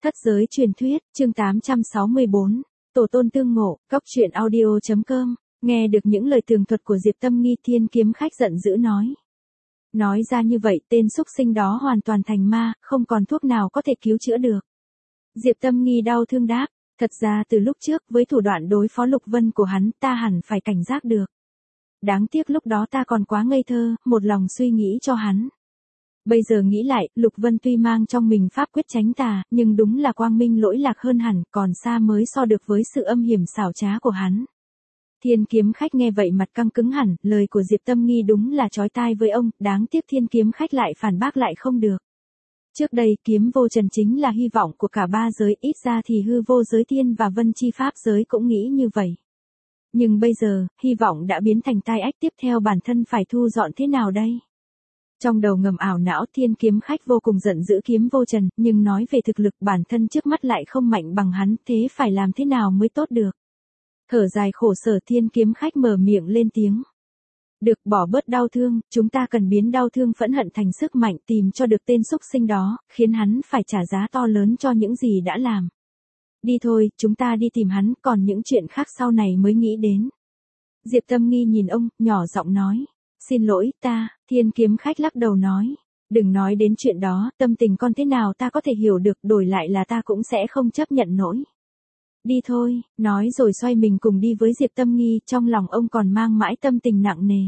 Thất giới truyền thuyết, chương 864, Tổ tôn tương ngộ, Cóc truyện audio.com, nghe được những lời tường thuật của Diệp Tâm Nghi, Thiên Kiếm Khách giận dữ nói. Nói ra như vậy tên súc sinh đó hoàn toàn thành ma, không còn thuốc nào có thể cứu chữa được. Diệp Tâm Nghi đau thương đáp, thật ra từ lúc trước với thủ đoạn đối phó Lục Vân của hắn ta hẳn phải cảnh giác được. Đáng tiếc lúc đó ta còn quá ngây thơ, một lòng suy nghĩ cho hắn. Bây giờ nghĩ lại, Lục Vân tuy mang trong mình pháp quyết tránh tà, nhưng đúng là quang minh lỗi lạc hơn hẳn, còn xa mới so được với sự âm hiểm xảo trá của hắn. Thiên Kiếm Khách nghe vậy mặt căng cứng hẳn, lời của Diệp Tâm Nghi đúng là chói tai với ông, đáng tiếc Thiên Kiếm Khách lại phản bác lại không được. Trước đây kiếm vô trần chính là hy vọng của cả ba giới, ít ra thì hư vô giới thiên và vân chi pháp giới cũng nghĩ như vậy. Nhưng bây giờ, hy vọng đã biến thành tai ách, tiếp theo bản thân phải thu dọn thế nào đây? Trong đầu ngầm ảo não, Thiên Kiếm Khách vô cùng giận dữ kiếm vô trần, nhưng nói về thực lực bản thân trước mắt lại không mạnh bằng hắn, thế phải làm thế nào mới tốt được? Thở dài khổ sở, Thiên Kiếm Khách mở miệng lên tiếng. Được, bỏ bớt đau thương, chúng ta cần biến đau thương phẫn hận thành sức mạnh, tìm cho được tên súc sinh đó, khiến hắn phải trả giá to lớn cho những gì đã làm. Đi thôi, chúng ta đi tìm hắn, còn những chuyện khác sau này mới nghĩ đến. Diệp Tâm Nghi nhìn ông, nhỏ giọng nói. Xin lỗi, ta, Thiên Kiếm Khách lắc đầu nói. Đừng nói đến chuyện đó, tâm tình con thế nào ta có thể hiểu được, đổi lại là ta cũng sẽ không chấp nhận nổi. Đi thôi, nói rồi xoay mình cùng đi với Diệp Tâm Nghi, trong lòng ông còn mang mãi tâm tình nặng nề.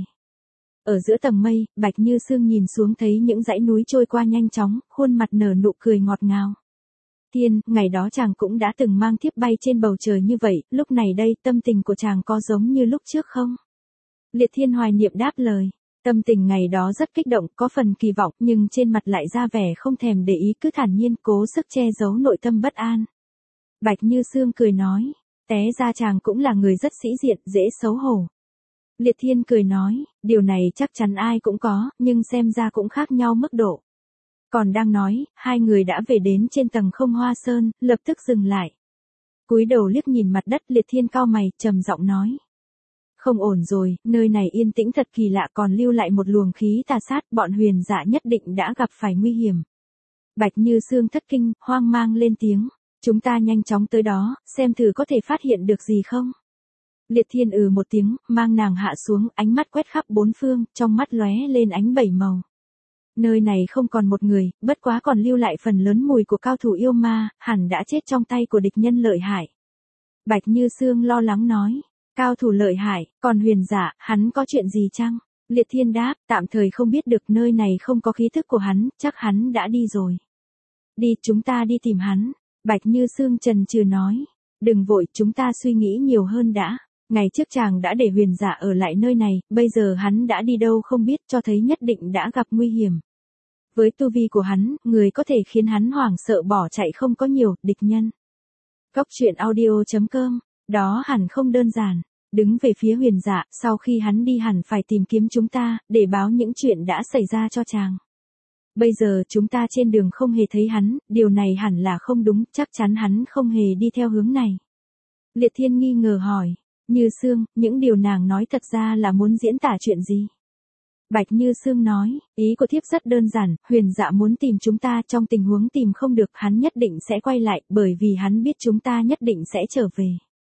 Ở giữa tầng mây, Bạch Như Sương nhìn xuống thấy những dãy núi trôi qua nhanh chóng, khuôn mặt nở nụ cười ngọt ngào. Thiên, ngày đó chàng cũng đã từng mang thiếp bay trên bầu trời như vậy, lúc này đây tâm tình của chàng có giống như lúc trước không? Liệt Thiên hoài niệm đáp lời, tâm tình ngày đó rất kích động, có phần kỳ vọng, nhưng trên mặt lại ra vẻ không thèm để ý, cứ thản nhiên cố sức che giấu nội tâm bất an. Bạch Như Sương cười nói, té ra chàng cũng là người rất sĩ diện, dễ xấu hổ. Liệt Thiên cười nói, điều này chắc chắn ai cũng có, nhưng xem ra cũng khác nhau mức độ. Còn đang nói, hai người đã về đến trên tầng không hoa sơn, lập tức dừng lại. Cúi đầu liếc nhìn mặt đất, Liệt Thiên cau mày, trầm giọng nói. Không ổn rồi, nơi này yên tĩnh thật kỳ lạ, còn lưu lại một luồng khí tà sát, bọn Huyền Dạ nhất định đã gặp phải nguy hiểm. Bạch Như Sương thất kinh, hoang mang lên tiếng. Chúng ta nhanh chóng tới đó, xem thử có thể phát hiện được gì không. Liệt Thiên một tiếng, mang nàng hạ xuống, ánh mắt quét khắp bốn phương, trong mắt lóe lên ánh bảy màu. Nơi này không còn một người, bất quá còn lưu lại phần lớn mùi của cao thủ yêu ma, hẳn đã chết trong tay của địch nhân lợi hại. Bạch Như Sương lo lắng nói, cao thủ lợi hại, còn Huyền Dạ, hắn có chuyện gì chăng? Liệt Thiên đáp, tạm thời không biết được, nơi này không có khí thức của hắn, chắc hắn đã đi rồi. Đi, chúng ta đi tìm hắn. Bạch Như Sương chần chừ nói, đừng vội, chúng ta suy nghĩ nhiều hơn đã. Ngày trước chàng đã để Huyền Dạ ở lại nơi này, bây giờ hắn đã đi đâu không biết, cho thấy nhất định đã gặp nguy hiểm. Với tu vi của hắn, người có thể khiến hắn hoảng sợ bỏ chạy không có nhiều, địch nhân. Cóc truyện audio.com, đó hẳn không đơn giản. Đứng về phía Huyền Dạ, sau khi hắn đi hẳn phải tìm kiếm chúng ta, để báo những chuyện đã xảy ra cho chàng. Bây giờ chúng ta trên đường không hề thấy hắn, điều này hẳn là không đúng, chắc chắn hắn không hề đi theo hướng này. Liệt Thiên nghi ngờ hỏi, Như Sương, những điều nàng nói thật ra là muốn diễn tả chuyện gì? Bạch Như Sương nói, ý của thiếp rất đơn giản, Huyền Dạ muốn tìm chúng ta, trong tình huống tìm không được hắn nhất định sẽ quay lại, bởi vì hắn biết chúng ta nhất định sẽ trở về.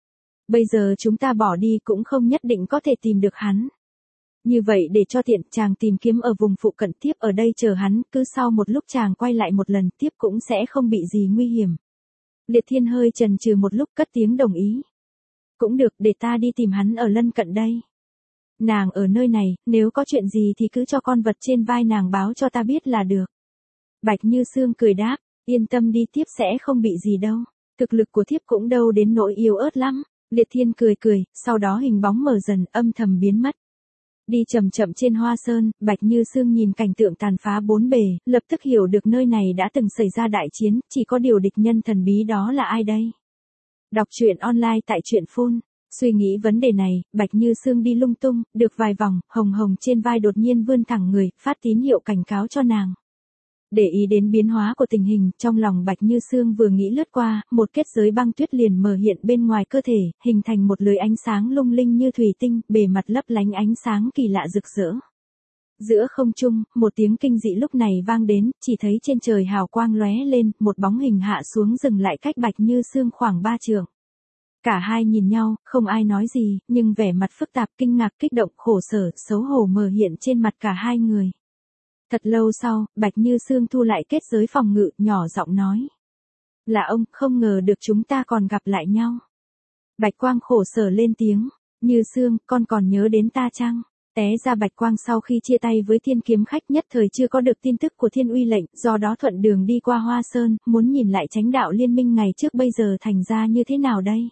Bây giờ chúng ta bỏ đi cũng không nhất định có thể tìm được hắn. Như vậy để cho tiện, chàng tìm kiếm ở vùng phụ cận, tiếp ở đây chờ hắn, cứ sau một lúc chàng quay lại một lần, tiếp cũng sẽ không bị gì nguy hiểm. Liệt Thiên hơi chần chừ một lúc, cất tiếng đồng ý. Cũng được, để ta đi tìm hắn ở lân cận đây. Nàng ở nơi này, nếu có chuyện gì thì cứ cho con vật trên vai nàng báo cho ta biết là được. Bạch Như Sương cười đáp, yên tâm đi, tiếp sẽ không bị gì đâu. Thực lực của thiếp cũng đâu đến nỗi yếu ớt lắm. Liệt Thiên cười cười, sau đó hình bóng mở dần, âm thầm biến mất. Đi chậm chậm trên hoa sơn, Bạch Như Sương nhìn cảnh tượng tàn phá bốn bề, lập tức hiểu được nơi này đã từng xảy ra đại chiến, chỉ có điều địch nhân thần bí đó là ai đây? Đọc truyện online tại truyện phun. Suy nghĩ vấn đề này, Bạch Như Sương đi lung tung, được vài vòng, Hồng Hồng trên vai đột nhiên vươn thẳng người, phát tín hiệu cảnh cáo cho nàng. Để ý đến biến hóa của tình hình, trong lòng Bạch Như Sương vừa nghĩ lướt qua, một kết giới băng tuyết liền mở hiện bên ngoài cơ thể, hình thành một lưới ánh sáng lung linh như thủy tinh, bề mặt lấp lánh ánh sáng kỳ lạ rực rỡ. Giữa không trung, một tiếng kinh dị lúc này vang đến, chỉ thấy trên trời hào quang lóe lên, một bóng hình hạ xuống dừng lại cách Bạch Như Sương khoảng 3 trượng. Cả hai nhìn nhau, không ai nói gì, nhưng vẻ mặt phức tạp, kinh ngạc, kích động, khổ sở, xấu hổ mờ hiện trên mặt cả hai người. Thật lâu sau, Bạch Như Sương thu lại kết giới phòng ngự, nhỏ giọng nói. Là ông, không ngờ được chúng ta còn gặp lại nhau. Bạch Quang khổ sở lên tiếng. Như Sương, con còn nhớ đến ta chăng? Té ra Bạch Quang sau khi chia tay với Thiên Kiếm Khách nhất thời chưa có được tin tức của Thiên Uy lệnh, do đó thuận đường đi qua Hoa Sơn, muốn nhìn lại Chánh đạo liên minh ngày trước bây giờ thành ra như thế nào đây?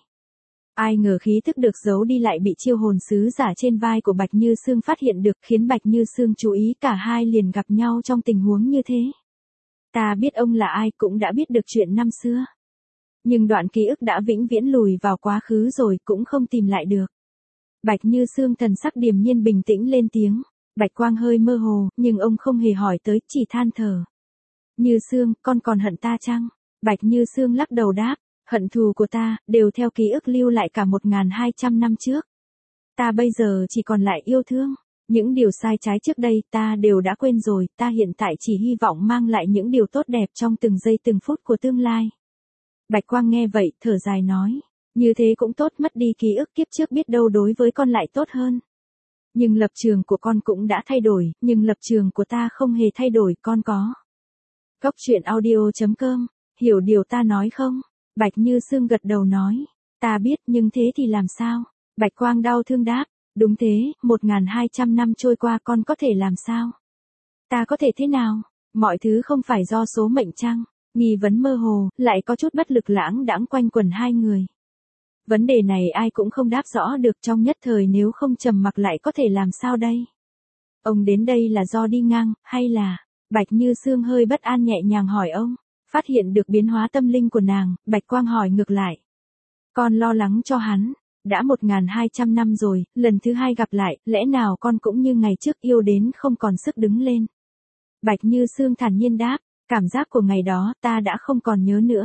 Ai ngờ khí thức được giấu đi lại bị chiêu hồn sứ giả trên vai của Bạch Như Sương phát hiện được, khiến Bạch Như Sương chú ý, cả hai liền gặp nhau trong tình huống như thế. Ta biết ông là ai, cũng đã biết được chuyện năm xưa. Nhưng đoạn ký ức đã vĩnh viễn lùi vào quá khứ rồi, cũng không tìm lại được. Bạch Như Sương thần sắc điềm nhiên bình tĩnh lên tiếng. Bạch Quang hơi mơ hồ, nhưng ông không hề hỏi tới, chỉ than thở. Như Sương, con còn hận ta chăng? Bạch Như Sương lắc đầu đáp. Hận thù của ta, đều theo ký ức lưu lại cả 1200 năm trước. Ta bây giờ chỉ còn lại yêu thương. Những điều sai trái trước đây ta đều đã quên rồi, ta hiện tại chỉ hy vọng mang lại những điều tốt đẹp trong từng giây từng phút của tương lai. Bạch Quang nghe vậy, thở dài nói. Như thế cũng tốt, mất đi ký ức kiếp trước biết đâu đối với con lại tốt hơn. Nhưng lập trường của con cũng đã thay đổi, nhưng lập trường của ta không hề thay đổi, con có. Góc truyện audio.com, hiểu điều ta nói không? Bạch Như Sương gật đầu nói. Ta biết, nhưng thế thì làm sao? Bạch Quang đau thương đáp. Đúng thế, 1200 năm trôi qua con có thể làm sao? Ta có thể thế nào? Mọi thứ không phải do số mệnh chăng? Nghi vấn mơ hồ, lại có chút bất lực lãng đãng quanh quẩn hai người. Vấn đề này ai cũng không đáp rõ được, trong nhất thời nếu không trầm mặc lại có thể làm sao đây? Ông đến đây là do đi ngang, hay là... Bạch Như Sương hơi bất an nhẹ nhàng hỏi ông. Phát hiện được biến hóa tâm linh của nàng, Bạch Quang hỏi ngược lại. Con lo lắng cho hắn. Đã 1200 năm rồi, lần thứ hai gặp lại, lẽ nào con cũng như ngày trước yêu đến không còn sức đứng lên? Bạch Như Sương thản nhiên đáp. Cảm giác của ngày đó, ta đã không còn nhớ nữa.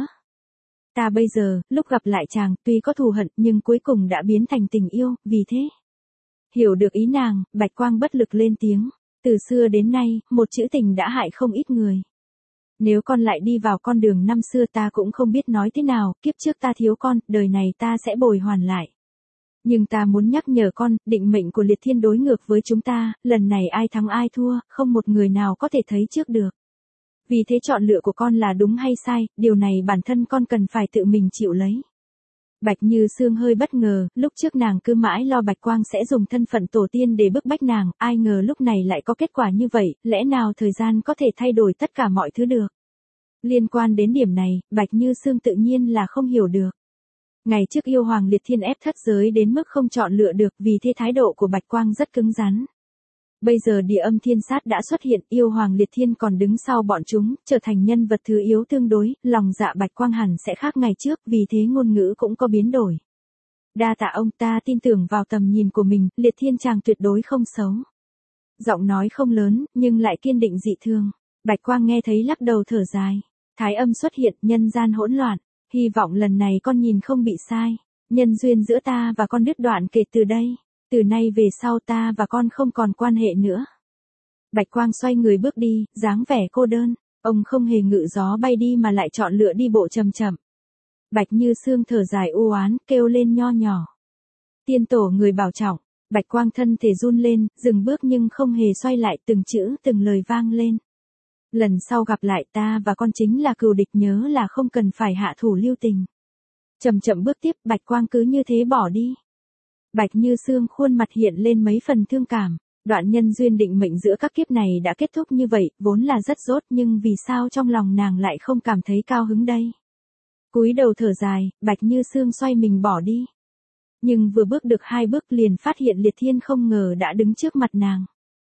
Ta bây giờ, lúc gặp lại chàng, tuy có thù hận, nhưng cuối cùng đã biến thành tình yêu, vì thế. Hiểu được ý nàng, Bạch Quang bất lực lên tiếng. Từ xưa đến nay, một chữ tình đã hại không ít người. Nếu con lại đi vào con đường năm xưa ta cũng không biết nói thế nào, kiếp trước ta thiếu con, đời này ta sẽ bồi hoàn lại. Nhưng ta muốn nhắc nhở con, định mệnh của liệt thiên đối ngược với chúng ta, lần này ai thắng ai thua, không một người nào có thể thấy trước được. Vì thế chọn lựa của con là đúng hay sai, điều này bản thân con cần phải tự mình chịu lấy. Bạch Như Sương hơi bất ngờ, lúc trước nàng cứ mãi lo Bạch Quang sẽ dùng thân phận tổ tiên để bức bách nàng, ai ngờ lúc này lại có kết quả như vậy, lẽ nào thời gian có thể thay đổi tất cả mọi thứ được. Liên quan đến điểm này, Bạch Như Sương tự nhiên là không hiểu được. Ngày trước yêu hoàng liệt thiên ép thất giới đến mức không chọn lựa được, vì thế thái độ của Bạch Quang rất cứng rắn. Bây giờ địa âm thiên sát đã xuất hiện, yêu hoàng liệt thiên còn đứng sau bọn chúng, trở thành nhân vật thứ yếu tương đối, lòng dạ Bạch Quang hẳn sẽ khác ngày trước, vì thế ngôn ngữ cũng có biến đổi. Đa tạ ông, ta tin tưởng vào tầm nhìn của mình, liệt thiên chàng tuyệt đối không xấu. Giọng nói không lớn, nhưng lại kiên định dị thường. Bạch Quang nghe thấy lắc đầu thở dài. Thái âm xuất hiện, nhân gian hỗn loạn. Hy vọng lần này con nhìn không bị sai. Nhân duyên giữa ta và con đứt đoạn kể từ đây. Từ nay về sau ta và con không còn quan hệ nữa. Bạch Quang xoay người bước đi, dáng vẻ cô đơn. Ông không hề ngự gió bay đi mà lại chọn lựa đi bộ chậm chậm. Bạch Như Sương thở dài u oán, kêu lên nho nhỏ. Tiên tổ người bảo trọng. Bạch Quang thân thể run lên, dừng bước nhưng không hề xoay lại, từng chữ từng lời vang lên. Lần sau gặp lại ta và con chính là cừu địch, nhớ là không cần phải hạ thủ lưu tình. Chậm chậm bước tiếp, Bạch Quang cứ như thế bỏ đi. Bạch Như Sương khuôn mặt hiện lên mấy phần thương cảm. Đoạn nhân duyên định mệnh giữa các kiếp này đã kết thúc như vậy, vốn là rất rốt, nhưng vì sao trong lòng nàng lại không cảm thấy cao hứng đây? Cúi đầu thở dài, Bạch Như Sương xoay mình bỏ đi. Nhưng vừa bước được 2 bước liền phát hiện liệt thiên không ngờ đã đứng trước mặt nàng.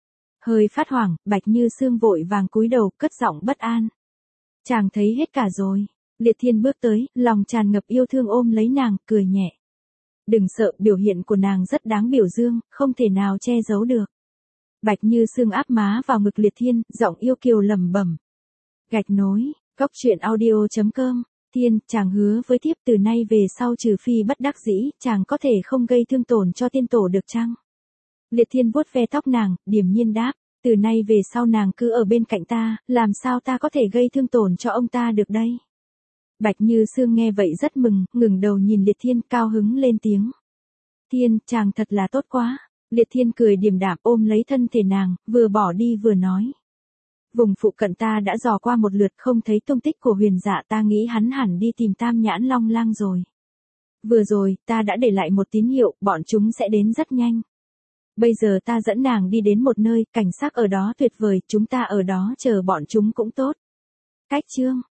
Hơi phát hoảng, Bạch Như Sương vội vàng cúi đầu, cất giọng bất an. Chàng thấy hết cả rồi. Liệt thiên bước tới, lòng tràn ngập yêu thương ôm lấy nàng, cười nhẹ. Đừng sợ, biểu hiện của nàng rất đáng biểu dương, không thể nào che giấu được. Bạch Như Sương áp má vào ngực liệt thiên, giọng yêu kiều lẩm bẩm. Gạch nối, góc truyện audio.com. Thiên, chàng hứa với thiếp từ nay về sau trừ phi bất đắc dĩ, chàng có thể không gây thương tổn cho tiên tổ được chăng? Liệt thiên vuốt ve tóc nàng, điềm nhiên đáp. Từ nay về sau nàng cứ ở bên cạnh ta, làm sao ta có thể gây thương tổn cho ông ta được đây? Bạch Như Sương nghe vậy rất mừng, ngừng đầu nhìn Liệt Thiên cao hứng lên tiếng. Thiên, chàng thật là tốt quá. Liệt Thiên cười điềm đạm ôm lấy thân thể nàng, vừa bỏ đi vừa nói. Vùng phụ cận ta đã dò qua một lượt không thấy tung tích của Huyền Dạ, ta nghĩ hắn hẳn đi tìm Tam Nhãn Long Lang rồi. Vừa rồi, ta đã để lại một tín hiệu, bọn chúng sẽ đến rất nhanh. Bây giờ ta dẫn nàng đi đến một nơi, cảnh sắc ở đó tuyệt vời, chúng ta ở đó chờ bọn chúng cũng tốt. Cách chương